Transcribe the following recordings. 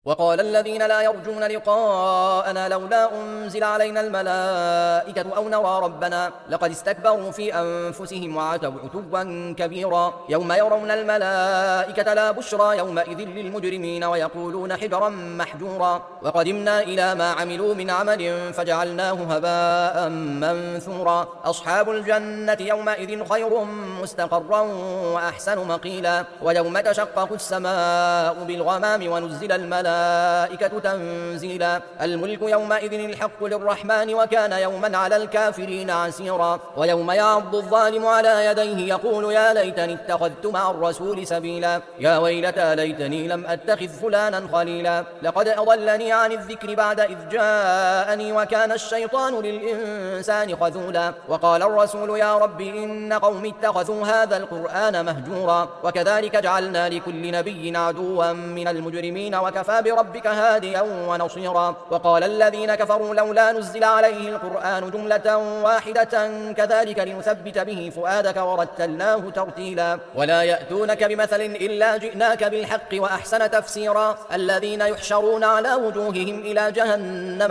وقال الذين لا يرجون لقاءنا لولا أنزل علينا الملائكة أو نرى ربنا لقد استكبروا في أنفسهم وعتوا عتوا كبيرا يوم يرون الملائكة لا بشرى يومئذ للمجرمين ويقولون حجرا محجورا وقدمنا إلى ما عملوا من عمل فجعلناه هباء منثورا أصحاب الجنة يومئذ خير مستقرا وأحسن مقيلا ويوم تشقق السماء بالغمام ونزل الملائكة تنزيلا الملك يومئذ الحق للرحمن وكان يوما على الكافرين عسيرا ويوم يعض الظالم على يديه يقول يا ليتني اتخذت مع الرسول سبيلا يا ويلتى ليتني لم أتخذ فلانا خليلا لقد أضلني عن الذكر بعد إذ جاءني وكان الشيطان للإنسان خذولا وقال الرسول يا رب إن قوم اتخذوا هذا القرآن مهجورا وكذلك جعلنا لكل نبي عدوا من المجرمين وكفى بربك هاديا ونصيرا وقال الذين كفروا لولا نزل عليه القرآن جملة واحدة كذلك لنثبت به فؤادك ورتلناه ترتيلا ولا يأتونك بمثل إلا جئناك بالحق وأحسن تفسيرا الذين يحشرون على وجوههم إلى جهنم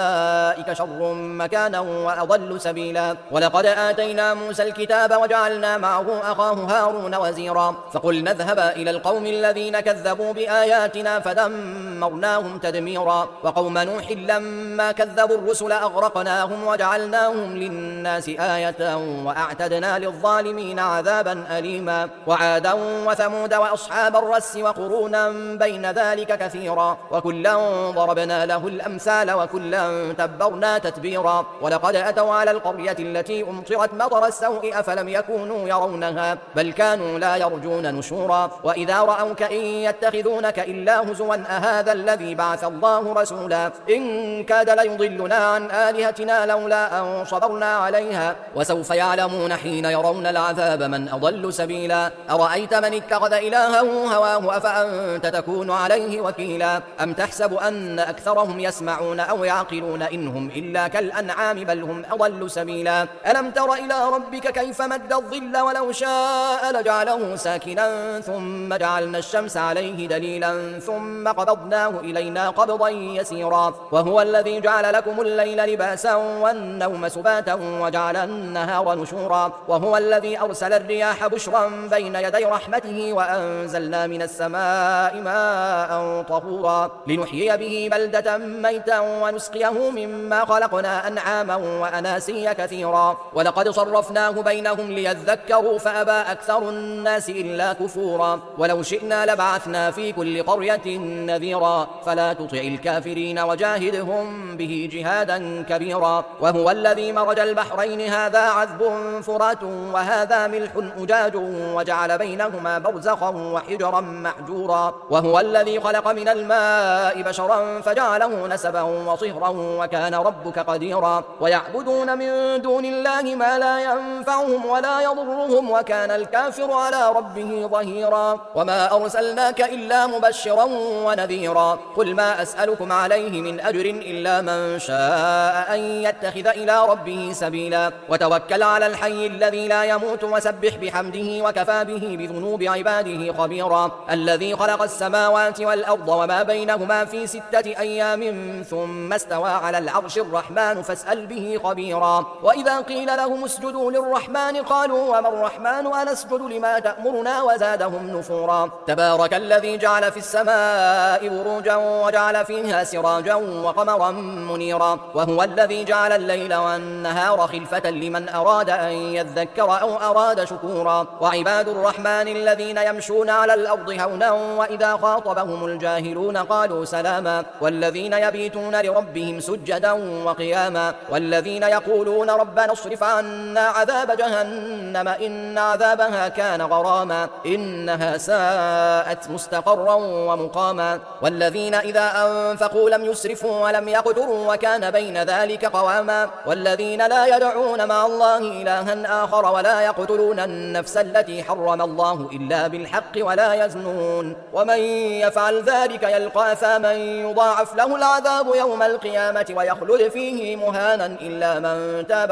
أولئك شر مكانا وأضل سبيلا ولقد آتينا موسى الكتاب وجعلنا معه أخاه هارون وزيرا فقلنا اذهبا إلى القوم الذين كذبوا بآياتنا فدمرناهم تدميرا وقوم نوح لما كذبوا الرسل أغرقناهم وجعلناهم للناس آية وأعتدنا للظالمين عذابا أليما وعادا وثمود وأصحاب الرس وقرونا بين ذلك كثيرا وكلا ضربنا له الأمثال وكلا تبرنا تتبيرا ولقد أتوا على القرية التي أمطرت مطر السوء أفلم يكونوا يرونها بل كانوا لا يرجون نشورا وإذا رأوك إن يتخذونك إلا هزوا أهذا الذي بعث الله رسولا إن كاد ليضلنا عن آلهتنا لولا أن صبرنا عليها وسوف يعلمون حين يرون العذاب من أضل سبيلا أرأيت من اتخذ إلهه هواه أفأنت تكون عليه وكيلا أم تحسب أن أكثرهم يسمعون أو يعقلون إنهم إلا كالأنعام بل هم أضل سبيلا ألم تر إلى ربك كيف مد الظل ولو شاء لجعله ساكنا ثم جعلنا الشمس عليه دليلا ثم قبضناه إلينا قبضا يسيرا وهو الذي جعل لكم الليل لباسا والنوم سباتا وجعل النهار نشورا وهو الذي أرسل الرياح بشرا بين يدي رحمته وأنزلنا من السماء ماء طهورا لنحيي به بلدة ميتا ونسقيه مما خلقنا أنعاما وأناسيا كثيرا ولقد صرفناه بينهم ليذكروا فأبى أكثر الناس إلا كفورا ولو شئنا لبعثنا في كل قرية نذيرا فلا تطع الكافرين وجاهدهم به جهادا كبيرا وهو الذي مرج البحرين هذا عذب فرات وهذا ملح أجاج وجعل بينهما برزخا وحجرا محجورا وهو الذي خلق من الماء بشرا فجعله نسبا وصهرا وكان ربك قديرا ويعبدون من دون الله ما لا ينفعهم ولا يضرهم وكان الكافر على ربه ظهيرا وما أرسلناك إلا مبشرا ونذيرا قل ما أسألكم عليه من أجر إلا من شاء أن يتخذ إلى ربه سبيلا وتوكل على الحي الذي لا يموت وسبح بحمده وكفى به بذنوب عباده خبيرا الذي خلق السماوات والأرض وما بينهما في 6 أيام ثم استوى على العرش الرحمن فاسأل به خبيرا وإذا قيل لهم اسجدوا للرحمن قالوا وما الرحمن أنسجد لما تأمرنا وزادهم نفورا تبارك الذي جعل في السماء بروجا وجعل فيها سراجا وقمرا منيرا وهو الذي جعل الليل والنهار خلفة لمن أراد أن يذكر أو أراد شكورا وعباد الرحمن الذين يمشون على الأرض هونا وإذا خاطبهم الجاهلون قالوا سلاما والذين يبيتون لربهم سجدا وقياما والذين يقولون ربنا اصرف عنا عذاب جهنم إن عذابها كان غراما إنها ساءت مستقرا ومقاما والذين إذا أنفقوا لم يسرفوا ولم يقتروا وكان بين ذلك قواما والذين لا يدعون مع الله إلها آخر ولا يقتلون النفس التي حرم الله إلا بالحق ولا يزنون ومن يفعل ذلك يلقى أثاما يضاعف له العذاب يوم القيامة ويخلد فيه مهانا إلا من تاب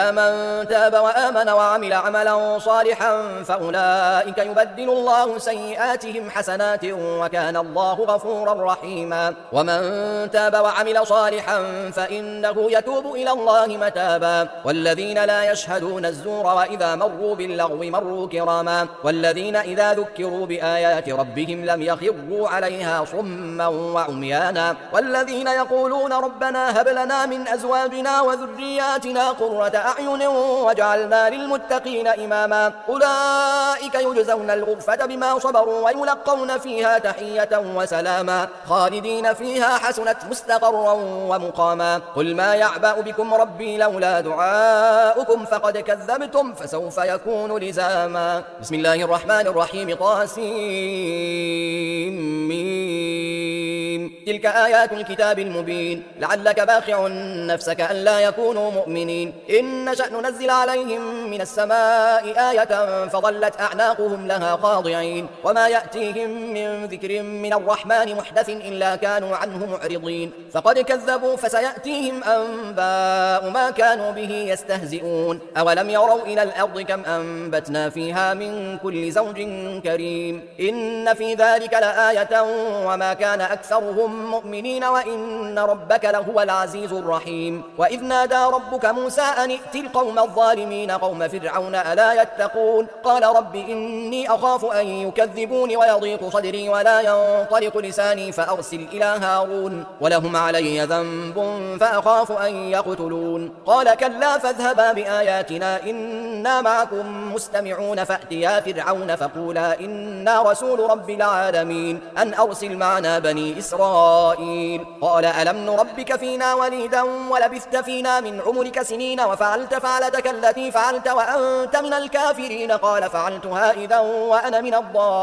وآمن وعمل عملا صالحا فأولئك يبدل الله سيئاتهم سيئاتهم حسنات وكان الله غفورا رحيما. ومن تاب وعمل صالحا فإنه يتوب إلى الله متابا. والذين لا يشهدون الزور وإذا مروا باللغو مروا كراما. والذين إذا ذكروا بآيات ربهم لم يخروا عليها صما وعميانا. والذين يقولون ربنا هب لنا من أزواجنا وذرياتنا قرة أعين واجعلنا للمتقين إماما. أولئك يجزون الغرفة بما صبروا ويلقون فيها تحية وسلاما خالدين فيها حسنت مستقرا ومقاما. قل ما يعبأ بكم ربي لولا دعاؤكم فقد كذبتم فسوف يكون لزاما. بسم الله الرحمن الرحيم. طاسيم. تلك آيات الكتاب المبين. لعلك باخع نفسك ألا يكونوا مؤمنين. إن نشأ ننزل عليهم من السماء آية فظلت أعناقهم لها خاضعين وما يأتيهم من ذكر من الرحمن محدث إلا كانوا عنه معرضين. فقد كذبوا فسيأتيهم أنباء ما كانوا به يستهزئون. أولم يروا إلى الأرض كم أنبتنا فيها من كل زوج كريم. إن في ذلك لآية وما كان أكثرهم مؤمنين وإن ربك لهو العزيز الرحيم. وإذ نادى ربك موسى أن ائت القوم الظالمين قوم فرعون ألا يتقون. قال رب إني أخاف أن يكذبون ويضيق صدري ولا ينطلق لساني فأرسل إلى هارون ولهم علي ذنب فأخاف أن يقتلون. قال كلا فاذهبا بآياتنا إنا معكم مستمعون فأتيا فرعون فقولا إنا رسول رب العالمين أن أرسل معنا بني إسرائيل. قال ألم نربك فينا وليدا ولبثت فينا من عمرك سنين وفعلت فعلتك التي فعلت وأنت من الكافرين. قال فعلتها إذا وأنا من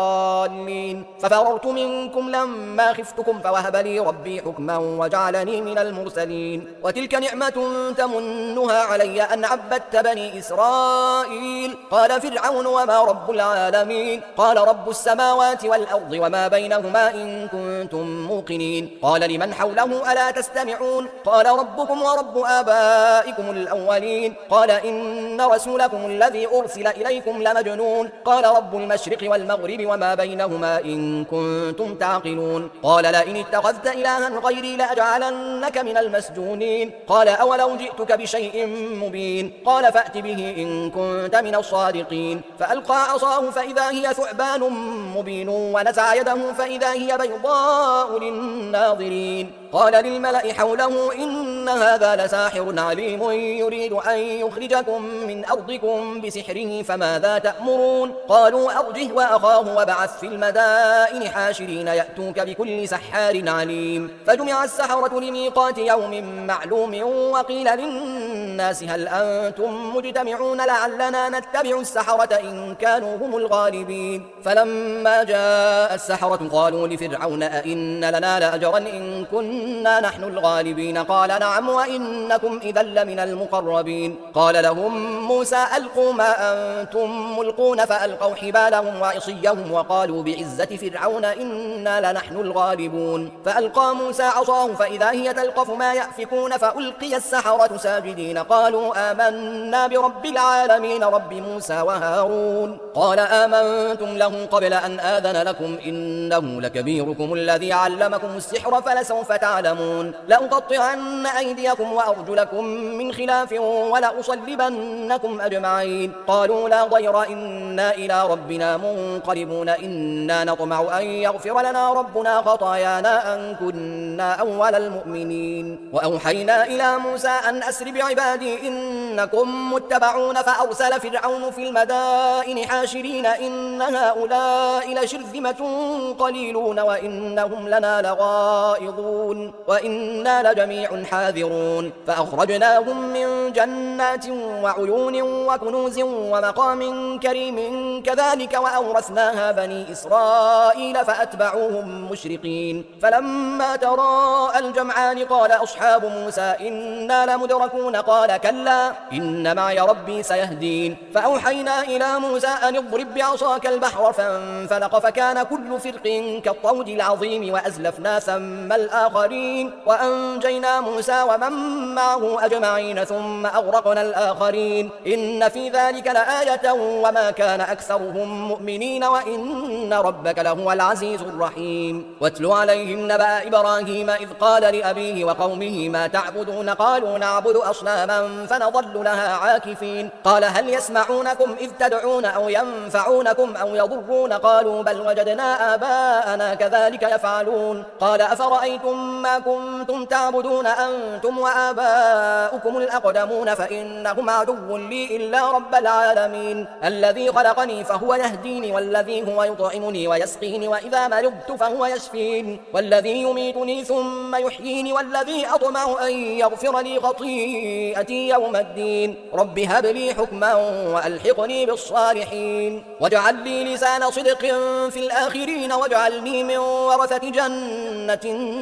الضالين ففررت منكم لما خفتكم فوهب لي ربي حكما وجعلني من المرسلين. وتلك نعمة تمنها علي أن عبدت بني إسرائيل. قال فرعون وما رب العالمين. قال رب السماوات والأرض وما بينهما إن كنتم موقنين. قال لمن حوله ألا تستمعون. قال ربكم ورب آبائكم الأولين. قال إن رسولكم الذي أرسل إليكم لمجنون. قال رب المشرق والمغرب وما بينهما إن كنتم تعقلون. قال لئن اتخذت إلها غيري لأجعلنك من المسجونين. قال أولو جئتك بشيء مبين. قال فأت به إن كنت من الصادقين. فألقى عصاه فإذا هي ثعبان مبين ونزع يده فإذا هي بيضاء للناظرين. قال للملأ حوله إن هذا لساحر عليم يريد أن يخرجكم من أرضكم بسحره فماذا تأمرون. قالوا أرجه وأخاه وابعث في المدائن حاشرين يأتوك بكل سحار عليم. فجمع السحرة لميقات يوم معلوم وقيل للناس هل أنتم مجتمعون لعلنا نتبع السحرة إن كانوا هم الغالبين. فلما جاء السحرة قالوا لفرعون أئن لنا لأجرا إن كنا نحن الغالبين. قال نعم وإنكم إذا لمن المقربين. قال لهم موسى ألقوا ما أنتم ملقون فألقوا حبالهم وعصيهم وقالوا بعزة فرعون إنا لنحن الغالبون. فألقى موسى عصاه فإذا هي تلقف ما يأفكون فألقي السحرة ساجدين قالوا آمنا برب العالمين رب موسى وهارون. قال آمنتم له قبل أن آذن لكم إنه لكبيركم الذي علمكم السحر فلسوف تعلمون. لأقطعن أيديكم وأرجلكم من خلاف ولأصلبنكم أجمعين. قالوا لا ضير إنا إلى ربنا منقلبون إنا نطمع أن يغفر لنا ربنا خطايانا أن كنا أول المؤمنين. وأوحينا إلى موسى أن أسر بعبادي إنكم متبعون. فأرسل فرعون في المدائن حاشرين إن هؤلاء لشرذمة قليلون وإنهم لنا لغائظون وإنا لجميع حاذرون. فأخرجناهم من جنات وعيون وكنوز ومقام كريم كذلك وأورثناها بني إسرائيل فأتبعوهم مشرقين. فلما تراءى الجمعان قال أصحاب موسى إنا لمدركون. قال كلا إن معي ربي سيهدين فأوحينا إلى موسى أن اضرب بعصاك البحر فانفلق فكان كل فرق كالطود العظيم وأزلفنا ثم الآخرين وأنجينا موسى ومن معه أجمعين ثم أغرقنا الآخرين إن في ذلك لآية وما كان أكثرهم مؤمنين وإن ربك لهو العزيز الرحيم واتل عليهم نبأ إبراهيم إذ قال لأبيه وقومه ما تعبدون قالوا نعبد أصناما فنظل لها عاكفين قال هل يسمعونكم إذ تدعون أو ينفعونكم أو يضرون قالوا بل وجدنا آباءنا كذلك يفعلون قال أفرأيتم ما كنتم تعبدون أنتم وآباؤكم الأقدمون فإنهم عدو لي إلا رب العالمين الذي خلقني فهو يهديني والذي هو يطعمني ويسقيني وإذا مرضت فهو يشفين والذي يميتني ثم يحييني والذي أطمع أن يغفر لي خطيئتي يوم الدين رب هب لي حكما وألحقني بالصالحين واجعل لي لسان صدق في الآخرين واجعلني من ورثة جنة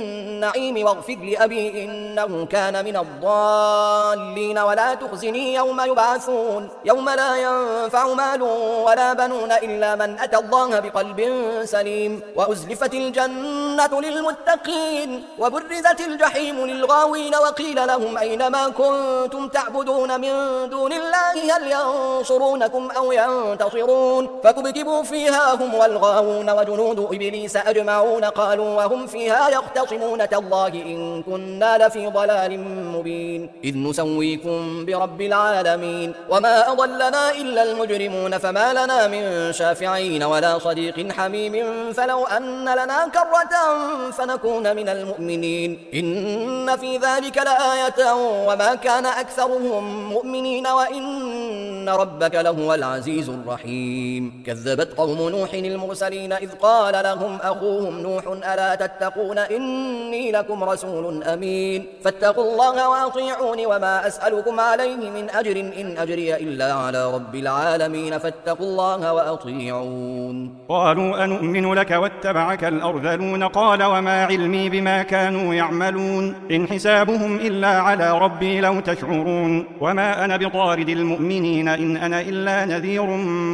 النعيم واغفر لأبي إنه كان من الضالين ولا تخزني يوم يبعثون يوم لا ينفع مال ولا بنون إلا من أتى الله بقلب سليم وأزلفت الجنة للمتقين وبرزت الجحيم للغاوين وقيل لهم أين ما كنتم تعبدون من دون الله هل ينصرونكم أو ينتصرون فكبكبوا فيها هم والغاوون وجنود إبليس أجمعون قالوا وهم فيها يختصمون تالله إن كنا لفي ضلال مبين إذ نسويكم برب العالمين وما أضلنا إلا المجرمون فما لنا من شافعين ولا صديق حميم فلو أن لنا كرة فنكون من المؤمنين إن في ذلك لآية وما كان أكثرهم مؤمنين وإن ربك لهو العزيز الرحيم كذبت قوم نوح المرسلين إذ قال لهم أخوهم نوح ألا تتقون إني لكم رسول أمين فاتقوا الله وأطيعون وما أسألكم عليه من أجر إن أجري إلا على رب العالمين فاتقوا الله وأطيعون قالوا أنؤمن لك واتبعك الأرذلون قال وما علمي بما كانوا يعملون إن حسابهم إلا على ربي لو تشعرون وما أنا بطارد المؤمنين إن أنا إلا نذير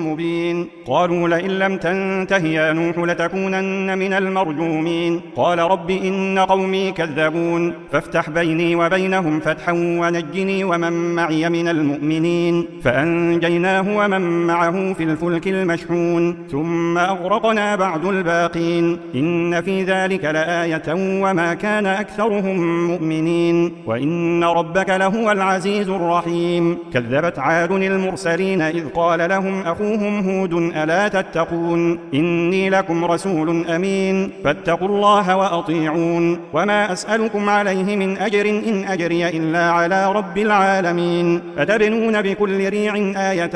مبين قالوا لئن لم تنته يا نوح لتكونن من المرجومين قال رب إن قومي كذبون فافتح بيني وبينهم فتحا ونجني ومن معي من المؤمنين فأنجيناه ومن معه في الفلك المشحون ثم أغرقنا بعد الباقين إن في ذلك لآية وما كان أكثرهم مؤمنين وإن ربك لهو العزيز الرحيم كذبت عاد المرسلين إذ قال لهم أخوهم هود ألا تتقون إني لكم رسول أمين فاتقوا الله وأطيعون وما أسألكم عليه من أجر إن أجري إلا على رب العالمين أتبنون بكل ريع آية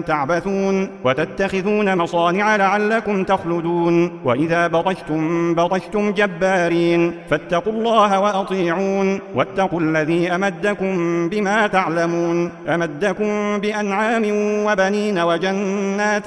تعبثون وتتخذون مصانع لعلكم تخلدون وإذا بطشتم جبارين فاتقوا الله وأطيعون واتقوا الذي أمدكم بما تعلمون أمدكم بأنعام وبنين وجنات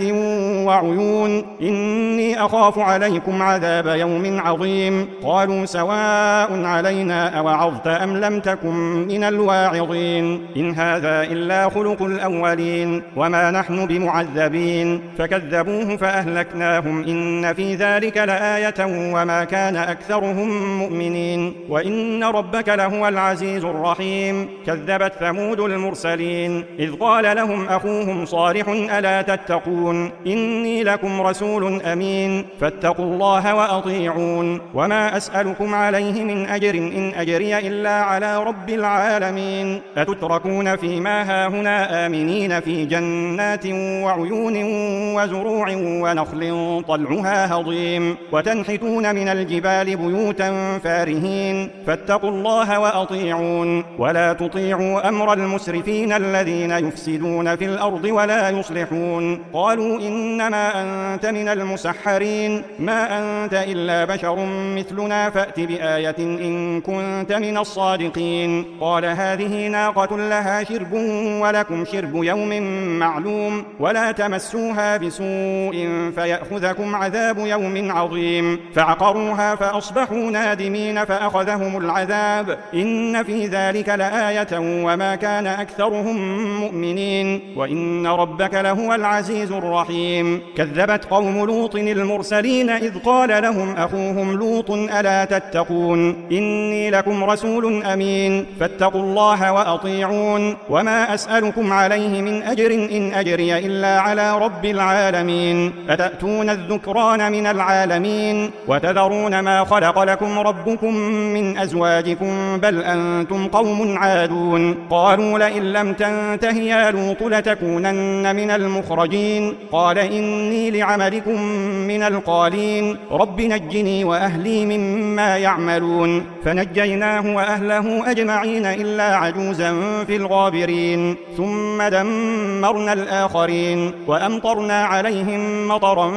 وعيون إني أخاف عليكم عذاب يوم عظيم قالوا سواء علينا أوعظت أم لم تكن من الواعظين إن هذا إلا خلق الأولين وما نحن بمعذبين فكذبوه فأهلكناهم إن في ذلك لآية وما كان أكثرهم مؤمنين وإن ربك لهو العزيز الرحيم كذبت ثمود المرسلين إذ قال لهم أخوهم صالح ألا تتقون إني لكم رسول أمين فاتقوا الله وأطيعون وما أسألكم عليه من أجر إن أجري إلا على رب العالمين أتتركون فيما هاهنا آمنين في جنات وعيون وزروع ونخل طلعها هضيم وتنحتون من الجبال بيوتا فارهين فاتقوا الله وأطيعون ولا تطيعوا أمر المسرفين الذين يفسدون يفسدون في الأرض ولا يصلحون. قالوا إنما أنت من المسحرين، ما أنت إلا بشر مثلنا فأت بآية إن كنت من الصادقين. قال هذه ناقة لها شرب ولكم شرب يوم معلوم ولا تمسوها بسوء فيأخذكم عذاب يوم عظيم. فعقروها فأصبحوا نادمين فأخذهم العذاب إن في ذلك لآية وما كان أكثرهم مؤمنين وإن ربك لهو العزيز الرحيم. كذبت قوم لوط المرسلين إذ قال لهم أخوهم لوط ألا تتقون إني لكم رسول أمين فاتقوا الله وأطيعون وما أسألكم عليه من أجر إن أجري إلا على رب العالمين. أتأتون الذكران من العالمين وتذرون ما خلق لكم ربكم من أزواجكم بل أنتم قوم عادون. قالوا لئن لم تنته يا لوط لتكونن من المخرجين. قال إني لعملكم من القالين رب نجني وأهلي مما يعملون. فنجيناه وأهله أجمعين إلا عجوزا في الغابرين. ثم دمرنا الآخرين وأمطرنا عليهم مطرا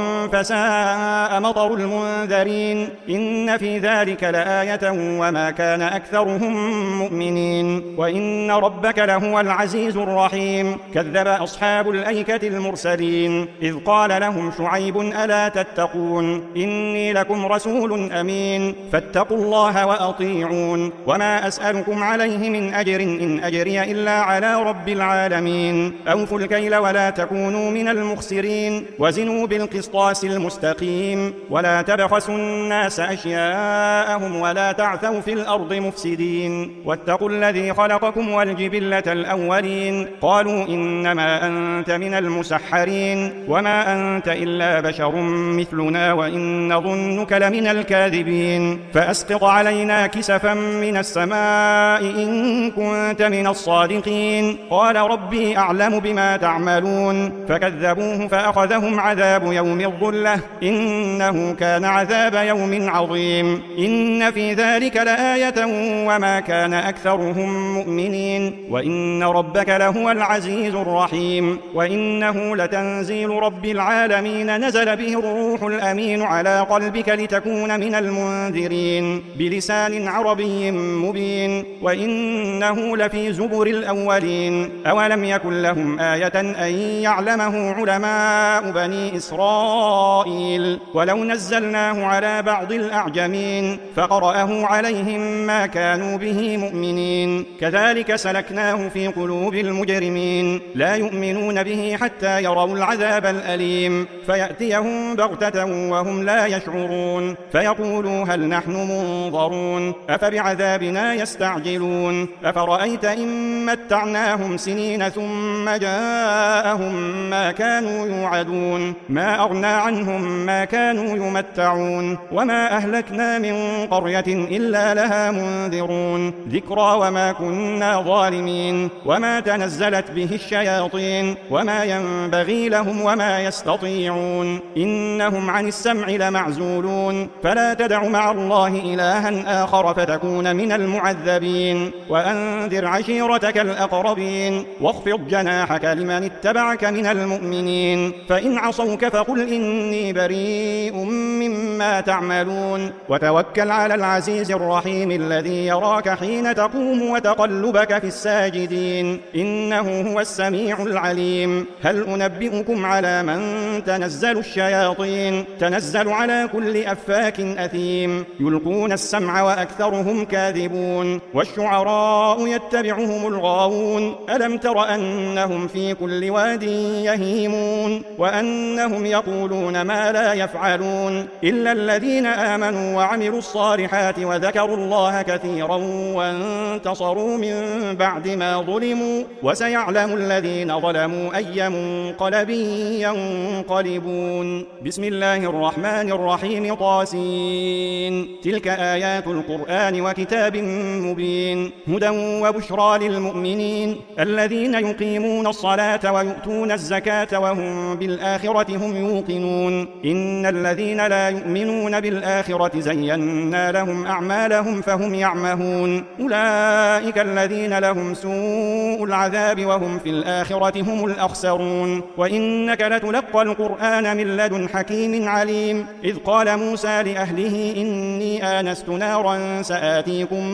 فساء مطر المنذرين إن في ذلك لآية وما كان أكثرهم مؤمنين وإن ربك لهو العزيز الرحيم. كذب أصحاب الأيكة المرسلين إذ قال لهم شعيب ألا تتقون إني لكم رسول أمين فاتقوا الله وأطيعون وما أسألكم عليه من أجر إن أجري إلا على رب العالمين. أوفوا الكيل ولا تكونوا من المخسرين وزنوا بالقسطاس المستقيم ولا تبخسوا الناس أشياءهم ولا تعثوا في الأرض مفسدين واتقوا الذي خلقكم والجبلة الأولين. قالوا إنما أنت من المسحرين وما أنت إلا بشر مثلنا وإن نظنك لمن الكاذبين. فأسقط علينا كسفا من السماء إن كنت من الصادقين. قال ربي أعلم بما تعملون. فكذبوه فأخذهم عذاب يوم الظلة إنه كان عذاب يوم عظيم. إن في ذلك لآية وما كان أكثرهم مؤمنين وإن ربك لهو العزيز الرحيم. وإنه لتنزيل رب العالمين نزل به الروح الأمين على قلبك لتكون من المنذرين بلسان عربي مبين وإنه لفي زبر الأولين. أولم يكن لهم آية أن يعلمه علماء بني إسرائيل ولو نزلناه على بعض الأعجمين فقرأه عليهم ما كانوا به مؤمنين كذلك سلكناه في قلوب المجرمين لا يؤمنون به حتى يروا العذاب الأليم فيأتيهم بغتة وهم لا يشعرون فيقولوا هل نحن منظرون أفبعذابنا يستعجلون. أفرأيت إن متعناهم سنين ثم جاءهم ما كانوا يوعدون ما أغنى عنهم ما كانوا يمتعون وما أهلكنا من قرية إلا لها منذرون ذكرى وما كنا ظالمين وما تنزلت به الشياطين وما ينبغي لهم وما يستطيعون إنهم عن السمع لمعزولون. فلا تدع مع الله إلها آخر فتكون من المعذبين. وأنذر عشيرتك الأقربين واخفض جناحك لمن اتبعك من المؤمنين. فإن عصوك فقل إني بريء مما تعملون وتوكل على العزيز الرحيم الذي يراك حين تقوم وتقلبك في الساجدين إنه هو السميع العليم. هل أنبئكم على من تنزل الشياطين تنزل على كل أفاك أثيم يلقون السمع وأكثرهم كاذبون والشعراء يتبعهم الغاوون. ألم تر أنهم في كل واد يهيمون وأنهم يقولون ما لا يفعلون إلا الذين آمنوا وعملوا الصالحات وذكروا الله كثيرا وانتصروا من بعد ما ظلموا وسيعلم الذين ظلموا أي منقلب ينقلبون. بسم الله الرحمن الرحيم طاسين تلك آيات القرآن وكتاب مبين هدى وبشرى للمؤمنين الذين يقيمون الصلاة ويؤتون الزكاة وهم بالآخرة هم يوقنون. إن الذين لا يؤمنون بالآخرة زينا لهم أعمالهم فهم يعمهون أولئك الذين لهم سوء العذاب وهم في الآخرة هم الأخسرون. وإنك لتلقى القرآن من لدن حكيم عليم. إذ قال موسى لأهله إني آنست نارا سآتيكم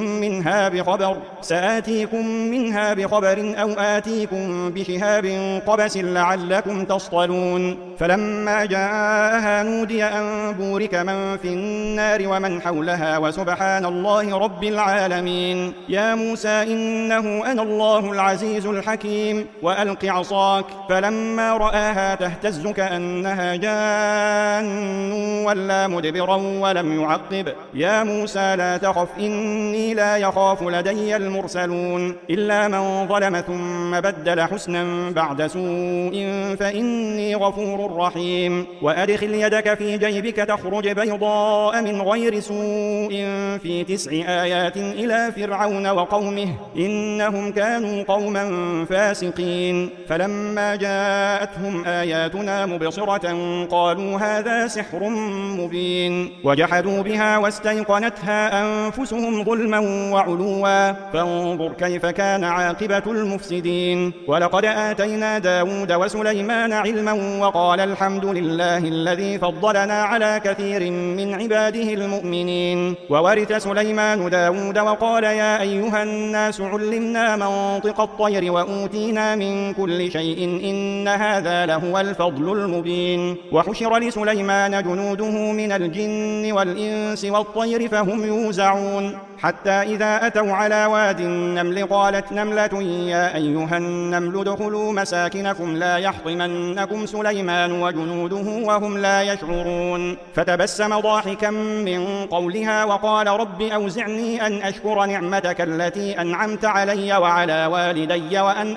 منها بخبر أو آتيكم بشهاب قبس لعلكم تصطلون. فلما جاءها نودي أن بورك من في النار ومن حولها وسبحان الله رب العالمين. يا موسى إنه أنا الله العزيز الحكيم. وألق عصاك فلما رآها تهتز كأنها جان ولا مدبرا ولم يعقب. يا موسى لا تخف إني لا يخاف لدي المرسلون. إلا من ظلم ثم بدل حسنا بعد سوء فإني غفور رحيم. وأدخل يدك في جيبك تخرج بيضاء من غير سوء في 9 آيات إلى فرعون وقومه إنهم كانوا قوما فاسقين. فلما جاءتهم آياتنا مبصرة قالوا هذا سحر مبين. وجحدوا بها واستيقنتها أنفسهم ظلما وعلوا فانظر كيف كان عاقبة المفسدين. ولقد آتينا داود وسليمان علما وقال الحمد لله الذي فضلنا على كثير من عباده المؤمنين. وورث سليمان داود وقال يا أيها الناس علمنا منطق الطير وأوتينا من كل شيء إن هذا لهو الفضل المبين. وحشر لسليمان جنوده من الجن والإنس والطير فهم يوزعون حتى إذا أتوا على واد النمل قالت نملة يا أيها النمل ادخلوا مساكنكم لا يحطمنكم سليمان وجنوده وهم لا يشعرون. فتبسم ضاحكا من قولها وقال رب أوزعني أن أشكر نعمتك التي أنعمت علي وعلى والدي وأن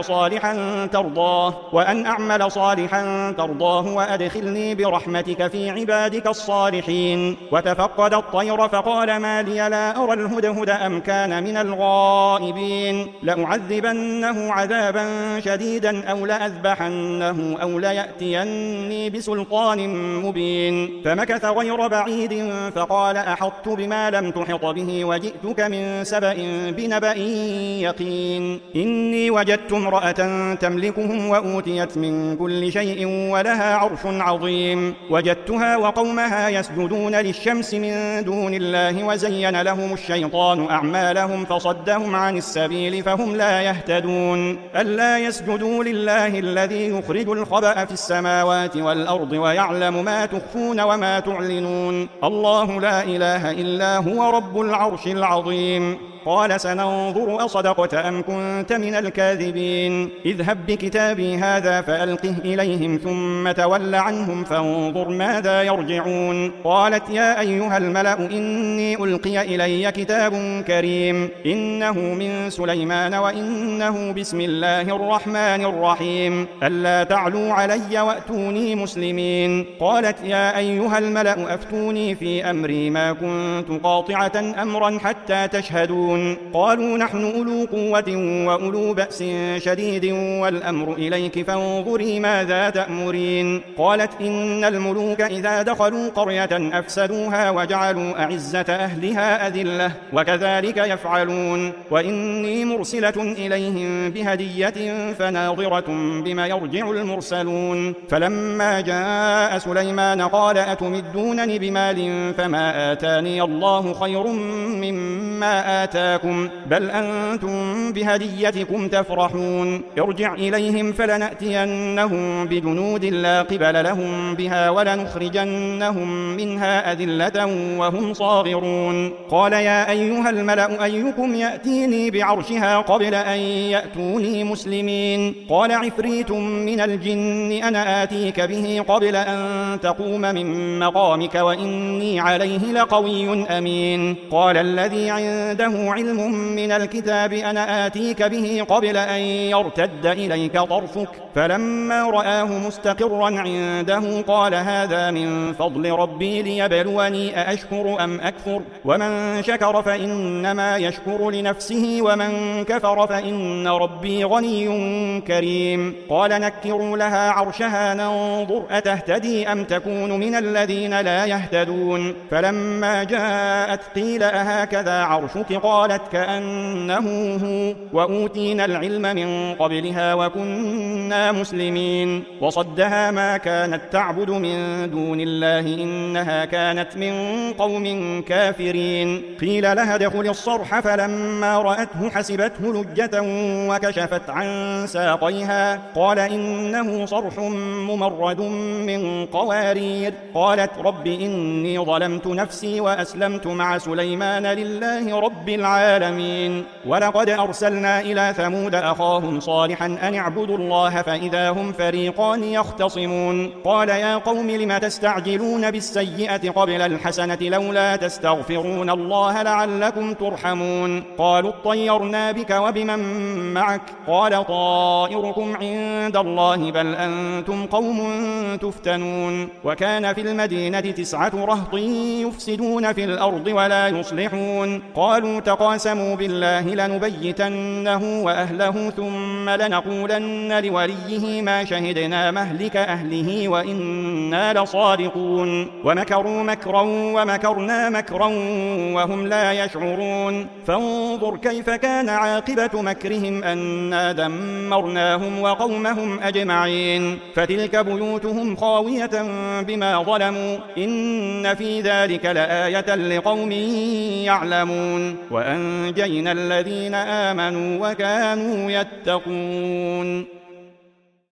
أعمل صالحا ترضاه وأدخلني برحمتك في عبادك الصالحين. وتفقد الطير فقال ما لي لا أرى الهدهد أم كان من الغائبين. لأعذبنه عذابا شديدا أو لأذبحنه أو ليأتيني بسلطان مبين. فمكث غير بعيد فقال أحطت بما لم تحط به وجئتك من سبأ بنبأ يقين. إني وجدت امرأة تملكهم وأوتيت من كل شيء ولها عرش عظيم. وجدتها وقومها يسجدون للشمس من دون الله وزين لهم الشيطان أعمالهم فصدهم عن السبيل فهم لا يهتدون. ألا يسجدوا لله الذي يخرج الخبأ في السماوات والأرض ويعلم ما تخفون وما تعلنون. الله لا إله إلا هو رب العرش العظيم. قال سننظر أصدقت أم كنت من الكاذبين. اذهب بكتابي هذا فألقه إليهم ثم تول عنهم فانظر ماذا يرجعون. قالت يا أيها الملأ إني ألقي إلي كتاب كريم إنه من سليمان وإنه بسم الله الرحمن الرحيم ألا تعلوا علي وأتوني مسلمين. قالت يا أيها الملأ أفتوني في أمري ما كنت قاطعة أمرا حتى تشهدون. قالوا نحن أولو قوة وأولو بأس شديد والأمر إليك فانظري ماذا تأمرين. قالت إن الملوك إذا دخلوا قرية أفسدوها وجعلوا أعزة أهلها أذلة وكذلك يفعلون. وإني مرسلة إليهم بهدية فناظرة بما يرجع المرسلون. فلما جاء سليمان قال أتمدونني بمال فما آتاني الله خير مما آتاكم بل أنتم بهديتكم تفرحون. ارجع إليهم فلنأتينهم بجنود لا قبل لهم بها ولنخرجنهم منها أذلة وهم صاغرون. قال يا أيها الملأ أيكم يأتيني بعرشها قبل أن يأتوني مسلمين. قال عفريت من الجن أنا آتيك به قبل أن تقوم من مقامك وإني عليه لقوي أمين. قال الذي عنده علم من الكتاب أنا آتيك به قبل أن يرتد إليك طرفك. فلما رآه مستقرا عنده قال هذا من فضل ربي ليبلوني أأشكر أم أكفر ومن شكر فإنما يشكر لنفسه ومن كفر فإن ربي غني كريم. قال نكروا لها عرشها ننظر أتهتدي أم تكون من الذين لا يهتدون. فلما جاءت قيل أهكذا عرشك قال قالت كأنه هو وأوتينا العلم من قبلها وكنا مسلمين وصدها ما كانت تعبد من دون الله إنها كانت من قوم كافرين قيل لها ادخل الصرح فلما رأته حسبته لجة وكشفت عن ساقيها قال إنه صرح ممرد من قوارير قالت رب إني ظلمت نفسي وأسلمت مع سليمان لله رب العالمين ولقد أرسلنا إلى ثمود أخاهم صالحا أن اعبدوا الله فإذا هم فريقان يختصمون قال يا قوم لم تستعجلون بالسيئة قبل الحسنة لولا تستغفرون الله لعلكم ترحمون قالوا اطيرنا بك وبمن معك قال طائركم عند الله بل أنتم قوم تفتنون وكان في المدينة 9 رهط يفسدون في الأرض ولا يصلحون قالوا تقاسموا بالله لنبيتنه وأهله ثم لنقولن لوليه ما شهدنا مهلك أهله وإنا لصادقون ومكروا مكرا ومكرنا مكرا وهم لا يشعرون فانظر كيف كان عاقبة مكرهم أنا دمرناهم وقومهم أجمعين فتلك بيوتهم خاوية بما ظلموا إن في ذلك لآية لقوم يعلمون وأنجينا الذين آمنوا وكانوا يتقون